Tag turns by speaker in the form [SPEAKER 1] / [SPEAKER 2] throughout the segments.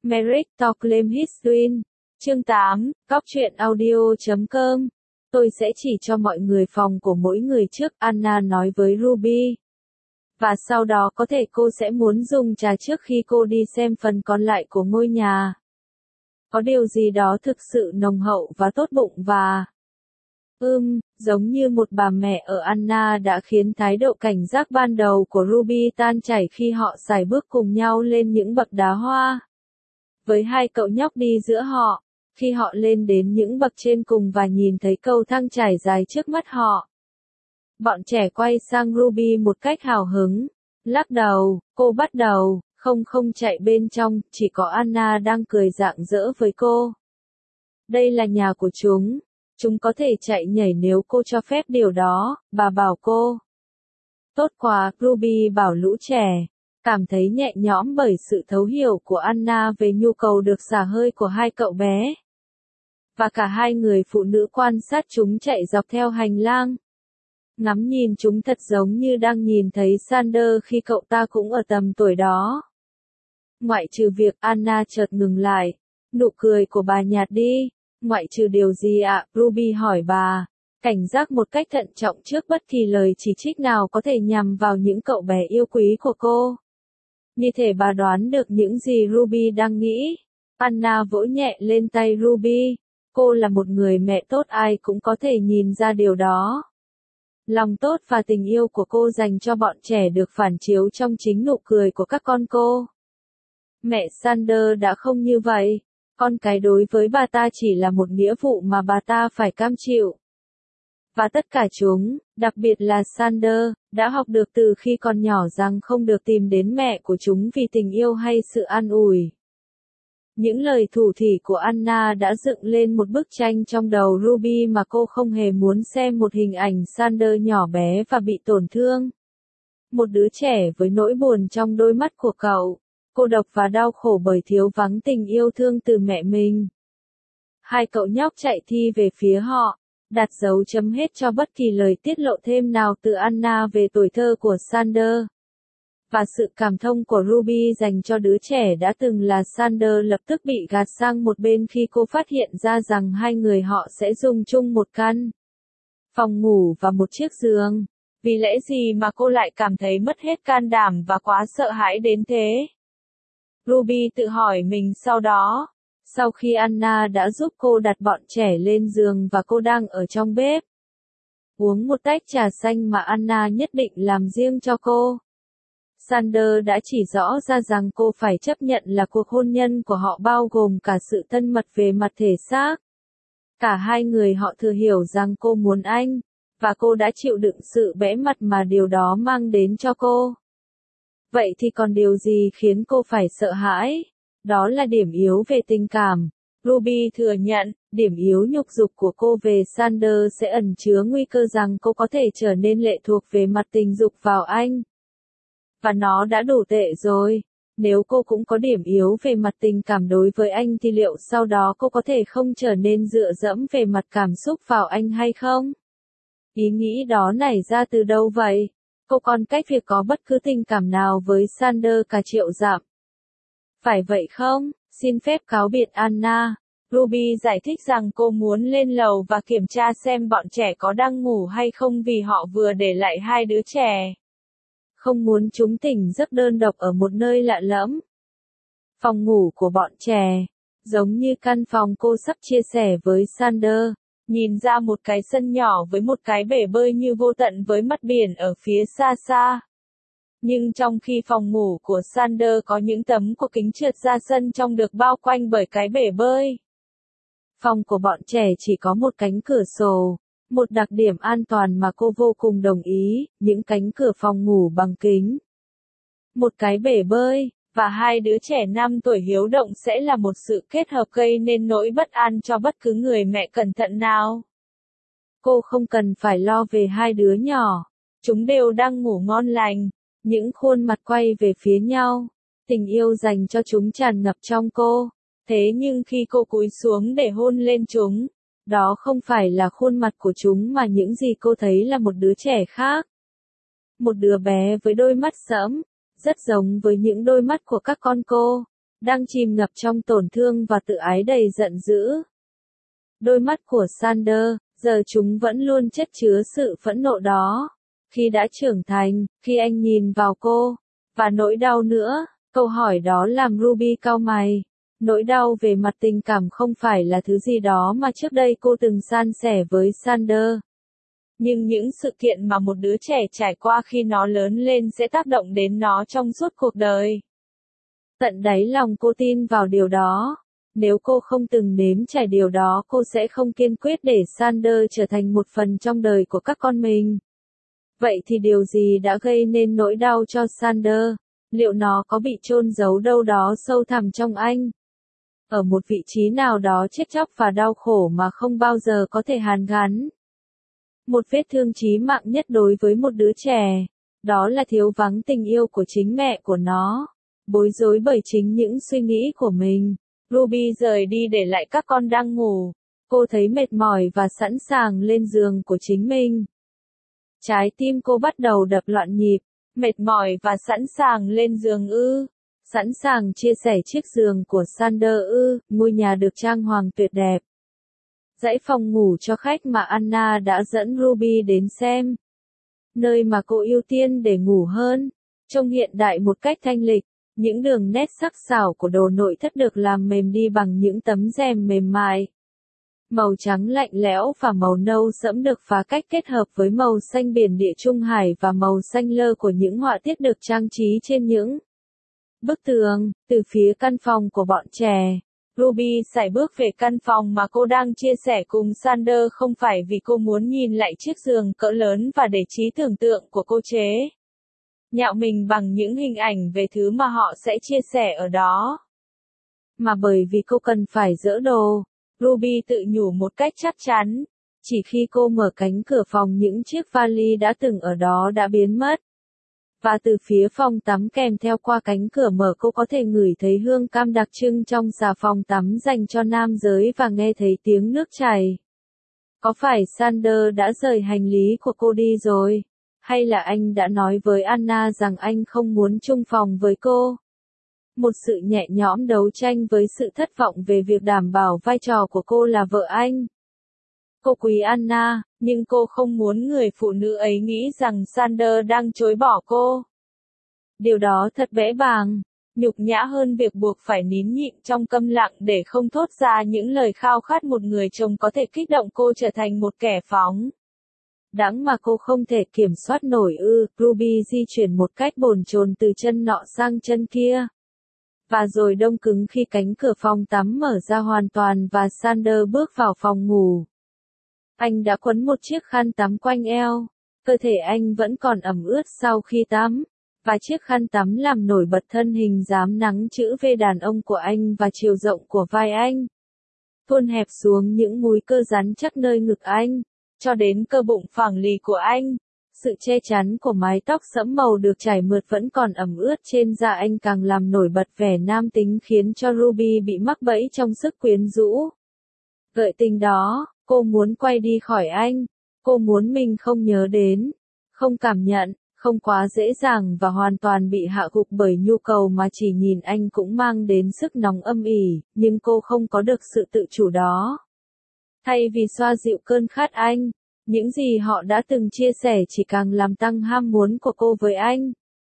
[SPEAKER 1] Merrick Talklem History. Chương 8, Cóc truyện audio.com. Tôi sẽ chỉ cho mọi người phòng của mỗi người trước, Anna nói với Ruby. Và sau đó có thể cô sẽ muốn dùng trà trước khi cô đi xem phần còn lại của ngôi nhà. Có điều gì đó thực sự nồng hậu và tốt bụng và... giống như một bà mẹ ở Anna đã khiến thái độ cảnh giác ban đầu của Ruby tan chảy khi họ sải bước cùng nhau lên những bậc đá hoa. Với hai cậu nhóc đi giữa họ, khi họ lên đến những bậc trên cùng và nhìn thấy cầu thang trải dài trước mắt họ. Bọn trẻ quay sang Ruby một cách hào hứng, lắc đầu, cô bắt đầu, không chạy bên trong, chỉ có Anna đang cười rạng rỡ với cô. Đây là nhà của chúng có thể chạy nhảy nếu cô cho phép điều đó, bà bảo cô. Tốt quá, Ruby bảo lũ trẻ, cảm thấy nhẹ nhõm bởi sự thấu hiểu của Anna về nhu cầu được xả hơi của hai cậu bé. Và cả hai người phụ nữ quan sát chúng chạy dọc theo hành lang. Ngắm nhìn chúng thật giống như đang nhìn thấy Sander khi cậu ta cũng ở tầm tuổi đó. Ngoại trừ việc Anna chợt ngừng lại, nụ cười của bà nhạt đi. Ngoại trừ điều gì ạ? Ruby hỏi bà, cảnh giác một cách thận trọng trước bất kỳ lời chỉ trích nào có thể nhằm vào những cậu bé yêu quý của cô. Như thể bà đoán được những gì Ruby đang nghĩ. Anna vỗ nhẹ lên tay Ruby. Cô là một người mẹ tốt, ai cũng có thể nhìn ra điều đó. Lòng tốt và tình yêu của cô dành cho bọn trẻ được phản chiếu trong chính nụ cười của các con cô. Mẹ Sander đã không như vậy. Con cái đối với bà ta chỉ là một nghĩa vụ mà bà ta phải cam chịu. Và tất cả chúng, đặc biệt là Sander, đã học được từ khi còn nhỏ rằng không được tìm đến mẹ của chúng vì tình yêu hay sự an ủi. Những lời thủ thỉ của Anna đã dựng lên một bức tranh trong đầu Ruby mà cô không hề muốn xem một hình ảnh Sander nhỏ bé và bị tổn thương. Một đứa trẻ với nỗi buồn trong đôi mắt của cậu. Cô độc và đau khổ bởi thiếu vắng tình yêu thương từ mẹ mình. Hai cậu nhóc chạy thi về phía họ, đặt dấu chấm hết cho bất kỳ lời tiết lộ thêm nào từ Anna về tuổi thơ của Sander. Và sự cảm thông của Ruby dành cho đứa trẻ đã từng là Sander lập tức bị gạt sang một bên khi cô phát hiện ra rằng hai người họ sẽ dùng chung một căn phòng ngủ và một chiếc giường. Vì lẽ gì mà cô lại cảm thấy mất hết can đảm và quá sợ hãi đến thế? Ruby tự hỏi mình sau đó, sau khi Anna đã giúp cô đặt bọn trẻ lên giường và cô đang ở trong bếp, uống một tách trà xanh mà Anna nhất định làm riêng cho cô. Sander đã chỉ rõ ra rằng cô phải chấp nhận là cuộc hôn nhân của họ bao gồm cả sự thân mật về mặt thể xác. Cả hai người họ thừa hiểu rằng cô muốn anh, và cô đã chịu đựng sự bẽ mặt mà điều đó mang đến cho cô. Vậy thì còn điều gì khiến cô phải sợ hãi? Đó là điểm yếu về tình cảm. Ruby thừa nhận, điểm yếu nhục dục của cô về Sander sẽ ẩn chứa nguy cơ rằng cô có thể trở nên lệ thuộc về mặt tình dục vào anh. Và nó đã đủ tệ rồi. Nếu cô cũng có điểm yếu về mặt tình cảm đối với anh thì liệu sau đó cô có thể không trở nên dựa dẫm về mặt cảm xúc vào anh hay không? Ý nghĩ đó nảy ra từ đâu vậy? Cô còn cách việc có bất cứ tình cảm nào với Sander cả triệu dặm. Phải vậy không? Xin phép cáo biệt Anna. Ruby giải thích rằng cô muốn lên lầu và kiểm tra xem bọn trẻ có đang ngủ hay không vì họ vừa để lại hai đứa trẻ. Không muốn chúng tỉnh giấc đơn độc ở một nơi lạ lẫm. Phòng ngủ của bọn trẻ, giống như căn phòng cô sắp chia sẻ với Sander, nhìn ra một cái sân nhỏ với một cái bể bơi như vô tận với mặt biển ở phía xa xa. Nhưng trong khi phòng ngủ của Sander có những tấm của kính trượt ra sân trong được bao quanh bởi cái bể bơi. Phòng của bọn trẻ chỉ có một cánh cửa sổ, một đặc điểm an toàn mà cô vô cùng đồng ý, những cánh cửa phòng ngủ bằng kính. Một cái bể bơi, và hai đứa trẻ 5 tuổi hiếu động sẽ là một sự kết hợp gây nên nỗi bất an cho bất cứ người mẹ cẩn thận nào. Cô không cần phải lo về hai đứa nhỏ, chúng đều đang ngủ ngon lành, những khuôn mặt quay về phía nhau, tình yêu dành cho chúng tràn ngập trong cô. Thế nhưng khi cô cúi xuống để hôn lên chúng, đó không phải là khuôn mặt của chúng mà những gì cô thấy là một đứa trẻ khác. Một đứa bé với đôi mắt sẫm, rất giống với những đôi mắt của các con cô. đang chìm ngập trong tổn thương và tự ái đầy giận dữ. Đôi mắt của Sander, giờ chúng vẫn luôn chất chứa sự phẫn nộ đó. Khi đã trưởng thành, khi anh nhìn vào cô, và nỗi đau nữa, câu hỏi đó làm Ruby cau mày. Nỗi đau về mặt tình cảm không phải là thứ gì đó mà trước đây cô từng san sẻ với Sander. Nhưng những sự kiện mà một đứa trẻ trải qua khi nó lớn lên sẽ tác động đến nó trong suốt cuộc đời. Tận đáy lòng cô tin vào điều đó. Nếu cô không từng nếm trải điều đó, cô sẽ không kiên quyết để Sander trở thành một phần trong đời của các con mình. Vậy thì điều gì đã gây nên nỗi đau cho Sander? Liệu nó có bị chôn giấu đâu đó sâu thẳm trong anh? Ở một vị trí nào đó chết chóc và đau khổ mà không bao giờ có thể hàn gắn. Một vết thương chí mạng nhất đối với một đứa trẻ, đó là thiếu vắng tình yêu của chính mẹ của nó. Bối rối bởi chính những suy nghĩ của mình, Ruby rời đi để lại các con đang ngủ. Cô thấy mệt mỏi và sẵn sàng lên giường của chính mình. Trái tim cô bắt đầu đập loạn nhịp, mệt mỏi và sẵn sàng lên giường ư. Sẵn sàng chia sẻ chiếc giường của Sander ư, ngôi nhà được trang hoàng tuyệt đẹp. Dãy phòng ngủ cho khách mà Anna đã dẫn Ruby đến xem. Nơi mà cô ưu tiên để ngủ hơn. Trông hiện đại một cách thanh lịch, những đường nét sắc sảo của đồ nội thất được làm mềm đi bằng những tấm rèm mềm mại. Màu trắng lạnh lẽo và màu nâu sẫm được phá cách kết hợp với màu xanh biển Địa Trung Hải và màu xanh lơ của những họa tiết được trang trí trên những bức tường. Từ phía căn phòng của bọn trẻ, Ruby sải bước về căn phòng mà cô đang chia sẻ cùng Sander không phải vì cô muốn nhìn lại chiếc giường cỡ lớn và để trí tưởng tượng của cô chế nhạo mình bằng những hình ảnh về thứ mà họ sẽ chia sẻ ở đó. Mà bởi vì cô cần phải dỡ đồ, Ruby tự nhủ một cách chắc chắn. Chỉ khi cô mở cánh cửa phòng những chiếc vali đã từng ở đó đã biến mất. Và từ phía phòng tắm kèm theo qua cánh cửa mở cô có thể ngửi thấy hương cam đặc trưng trong xà phòng tắm dành cho nam giới và nghe thấy tiếng nước chảy. Có phải Sander đã rời hành lý của cô đi rồi? Hay là anh đã nói với Anna rằng anh không muốn chung phòng với cô? Một sự nhẹ nhõm đấu tranh với sự thất vọng về việc đảm bảo vai trò của cô là vợ anh. Cô quý Anna, nhưng cô không muốn người phụ nữ ấy nghĩ rằng Sander đang chối bỏ cô. Điều đó thật bẽ bàng, nhục nhã hơn việc buộc phải nín nhịn trong câm lặng để không thốt ra những lời khao khát một người chồng có thể kích động cô trở thành một kẻ phóng đãng mà cô không thể kiểm soát nổi ư. Ruby di chuyển một cách bồn chồn từ chân nọ sang chân kia. Và rồi đông cứng khi cánh cửa phòng tắm mở ra hoàn toàn và Sander bước vào phòng ngủ. Anh đã quấn một chiếc khăn tắm quanh eo. Cơ thể anh vẫn còn ẩm ướt sau khi tắm. Và chiếc khăn tắm làm nổi bật thân hình rám nắng chữ V đàn ông của anh và chiều rộng của vai anh. Tuôn hẹp xuống những múi cơ rắn chắc nơi ngực anh, cho đến cơ bụng phẳng lì của anh. Sự che chắn của mái tóc sẫm màu được chải mượt vẫn còn ẩm ướt trên da anh càng làm nổi bật vẻ nam tính khiến cho Ruby bị mắc bẫy trong sức quyến rũ. Gợi tình đó, cô muốn quay đi khỏi anh. Cô muốn mình không nhớ đến, không cảm nhận, không quá dễ dàng và hoàn toàn bị hạ gục bởi nhu cầu mà chỉ nhìn anh cũng mang đến sức nóng âm ỉ, nhưng cô không có được sự tự chủ đó. Thay vì xoa dịu cơn khát anh, những gì họ đã từng chia sẻ chỉ càng làm tăng ham muốn của cô với anh.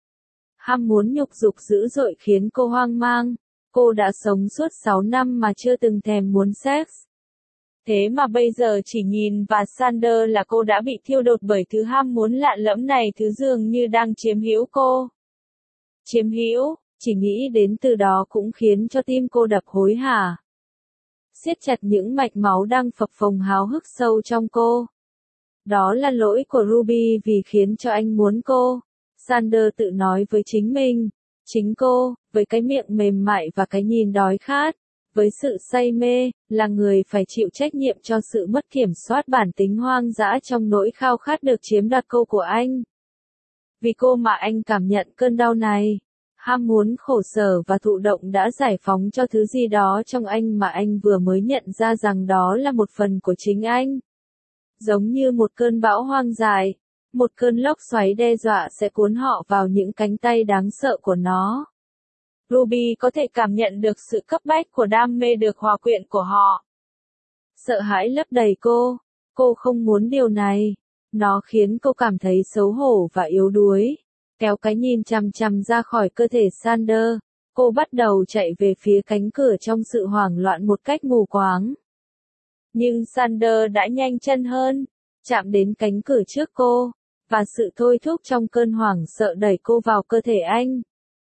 [SPEAKER 1] Ham muốn nhục dục dữ dội khiến cô hoang mang. Cô đã sống suốt 6 năm mà chưa từng thèm muốn sex. Thế mà bây giờ chỉ nhìn và Sander là cô đã bị thiêu đốt bởi thứ ham muốn lạ lẫm này, thứ dường như đang chiếm hữu cô. Chiếm hữu, chỉ nghĩ đến từ đó cũng khiến cho tim cô đập hối hả. Siết chặt những mạch máu đang phập phồng háo hức sâu trong cô. Đó là lỗi của Ruby vì khiến cho anh muốn cô. Sander tự nói với chính mình. Chính cô, với cái miệng mềm mại và cái nhìn đói khát, với sự say mê, là người phải chịu trách nhiệm cho sự mất kiểm soát bản tính hoang dã trong nỗi khao khát được chiếm đoạt cô của anh. Vì cô mà anh cảm nhận cơn đau này. Ham muốn khổ sở và thụ động đã giải phóng cho thứ gì đó trong anh mà anh vừa mới nhận ra rằng đó là một phần của chính anh. Giống như một cơn bão hoang dại, một cơn lốc xoáy đe dọa sẽ cuốn họ vào những cánh tay đáng sợ của nó. Ruby có thể cảm nhận được sự cấp bách của đam mê được hòa quyện của họ. Sợ hãi lấp đầy cô. Cô không muốn điều này. Nó khiến cô cảm thấy xấu hổ và yếu đuối. Kéo cái nhìn chằm chằm ra khỏi cơ thể Xander, cô bắt đầu chạy về phía cánh cửa trong sự hoảng loạn một cách mù quáng. Nhưng Xander đã nhanh chân hơn, chạm đến cánh cửa trước cô, và sự thôi thúc trong cơn hoảng sợ đẩy cô vào cơ thể anh.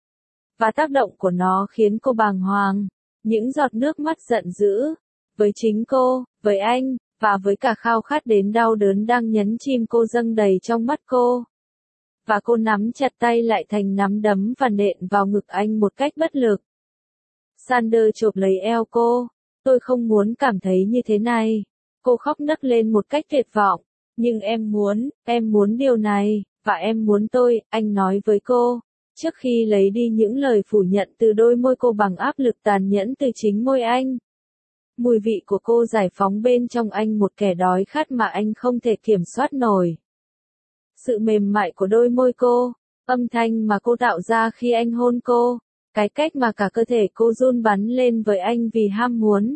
[SPEAKER 1] Và tác động của nó khiến cô bàng hoàng, những giọt nước mắt giận dữ, với chính cô, với anh, và với cả khao khát đến đau đớn đang nhấn chìm cô dâng đầy trong mắt cô. Và cô nắm chặt tay lại thành nắm đấm và nện vào ngực anh một cách bất lực. Xander chộp lấy eo cô. Tôi không muốn cảm thấy như thế này. Cô khóc nấc lên một cách tuyệt vọng. Nhưng em muốn điều này, và em muốn tôi, anh nói với cô. Trước khi lấy đi những lời phủ nhận từ đôi môi cô bằng áp lực tàn nhẫn từ chính môi anh. Mùi vị của cô giải phóng bên trong anh một kẻ đói khát mà anh không thể kiểm soát nổi. Sự mềm mại của đôi môi cô, âm thanh mà cô tạo ra khi anh hôn cô, cái cách mà cả cơ thể cô run bắn lên với anh vì ham muốn.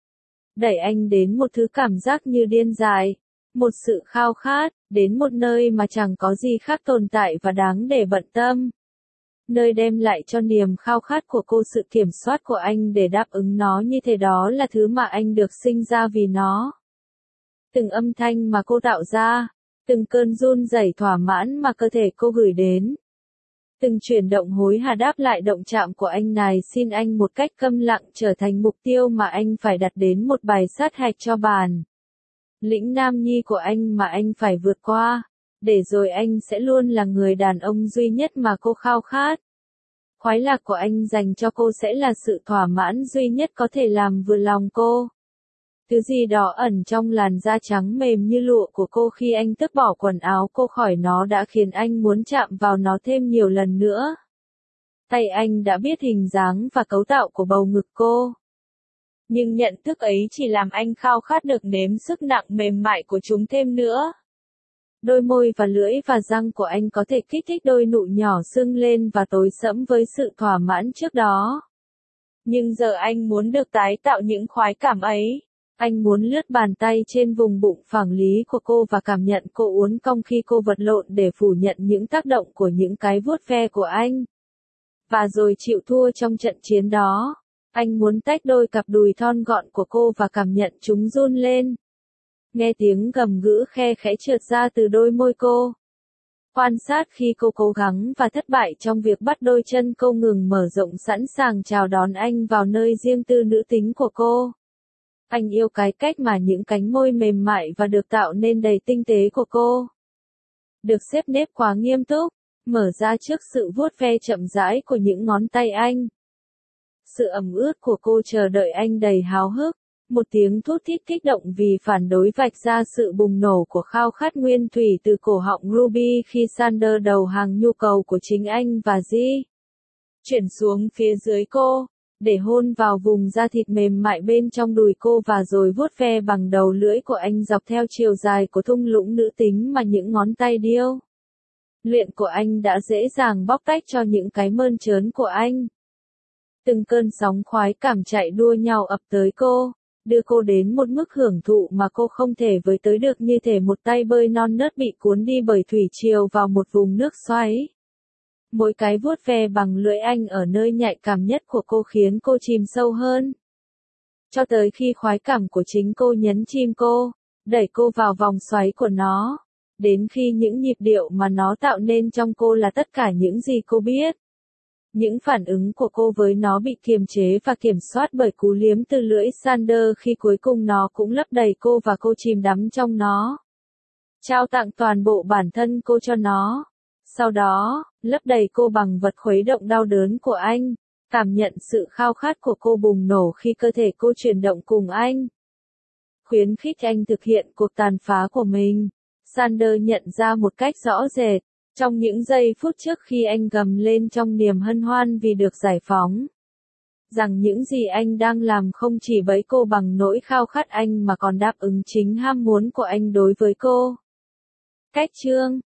[SPEAKER 1] Đẩy anh đến một thứ cảm giác như điên dại, một sự khao khát, đến một nơi mà chẳng có gì khác tồn tại và đáng để bận tâm. Nơi đem lại cho niềm khao khát của cô sự kiểm soát của anh để đáp ứng nó như thế đó là thứ mà anh được sinh ra vì nó. Từng âm thanh mà cô tạo ra, từng cơn run rẩy thỏa mãn mà cơ thể cô gửi đến. Từng chuyển động hối hả đáp lại động chạm của anh này xin anh một cách câm lặng trở thành mục tiêu mà anh phải đặt đến một bài sát hạch cho bàn. Lĩnh nam nhi của anh mà anh phải vượt qua, để rồi anh sẽ luôn là người đàn ông duy nhất mà cô khao khát. Khoái lạc của anh dành cho cô sẽ là sự thỏa mãn duy nhất có thể làm vừa lòng cô. Thứ gì đó ẩn trong làn da trắng mềm như lụa của cô khi anh tước bỏ quần áo cô khỏi nó đã khiến anh muốn chạm vào nó thêm nhiều lần nữa. Tay anh đã biết hình dáng và cấu tạo của bầu ngực cô. Nhưng nhận thức ấy chỉ làm anh khao khát được nếm sức nặng mềm mại của chúng thêm nữa. Đôi môi và lưỡi và răng của anh có thể kích thích đôi nụ nhỏ sưng lên và tối sẫm với sự thỏa mãn trước đó. Nhưng giờ anh muốn được tái tạo những khoái cảm ấy. Anh muốn lướt bàn tay trên vùng bụng phẳng lý của cô và cảm nhận cô uốn cong khi cô vật lộn để phủ nhận những tác động của những cái vuốt ve của anh. Và rồi chịu thua trong trận chiến đó. Anh muốn tách đôi cặp đùi thon gọn của cô và cảm nhận chúng run lên. Nghe tiếng gầm gừ khe khẽ trượt ra từ đôi môi cô. Quan sát khi cô cố gắng và thất bại trong việc bắt đôi chân cô ngừng mở rộng sẵn sàng chào đón anh vào nơi riêng tư nữ tính của cô. Anh yêu cái cách mà những cánh môi mềm mại và được tạo nên đầy tinh tế của cô. Được xếp nếp quá nghiêm túc, mở ra trước sự vuốt ve chậm rãi của những ngón tay anh. Sự ẩm ướt của cô chờ đợi anh đầy háo hức. Một tiếng thút thít kích động vì phản đối vạch ra sự bùng nổ của khao khát nguyên thủy từ cổ họng Ruby khi Xander đầu hàng nhu cầu của chính anh và G. Chuyển xuống phía dưới cô, để hôn vào vùng da thịt mềm mại bên trong đùi cô và rồi vuốt ve bằng đầu lưỡi của anh dọc theo chiều dài của thung lũng nữ tính mà những ngón tay điêu luyện của anh đã dễ dàng bóc tách cho những cái mơn trớn của anh. Từng cơn sóng khoái cảm chạy đua nhau ập tới cô, đưa cô đến một mức hưởng thụ mà cô không thể với tới được như thể một tay bơi non nớt bị cuốn đi bởi thủy triều vào một vùng nước xoáy. Mỗi cái vuốt ve bằng lưỡi anh ở nơi nhạy cảm nhất của cô khiến cô chìm sâu hơn. Cho tới khi khoái cảm của chính cô nhấn chìm cô, đẩy cô vào vòng xoáy của nó. Đến khi những nhịp điệu mà nó tạo nên trong cô là tất cả những gì cô biết. Những phản ứng của cô với nó bị kiềm chế và kiểm soát bởi cú liếm từ lưỡi Xander khi cuối cùng nó cũng lấp đầy cô và cô chìm đắm trong nó. Trao tặng toàn bộ bản thân cô cho nó. Sau đó, lấp đầy cô bằng vật khuấy động đau đớn của anh. Cảm nhận sự khao khát của cô bùng nổ khi cơ thể cô chuyển động cùng anh. Khuyến khích anh thực hiện cuộc tàn phá của mình. Xander nhận ra một cách rõ rệt. Trong những giây phút trước khi anh gầm lên trong niềm hân hoan vì được giải phóng. Rằng những gì anh đang làm không chỉ bẫy cô bằng nỗi khao khát anh mà còn đáp ứng chính ham muốn của anh đối với cô. Cách chương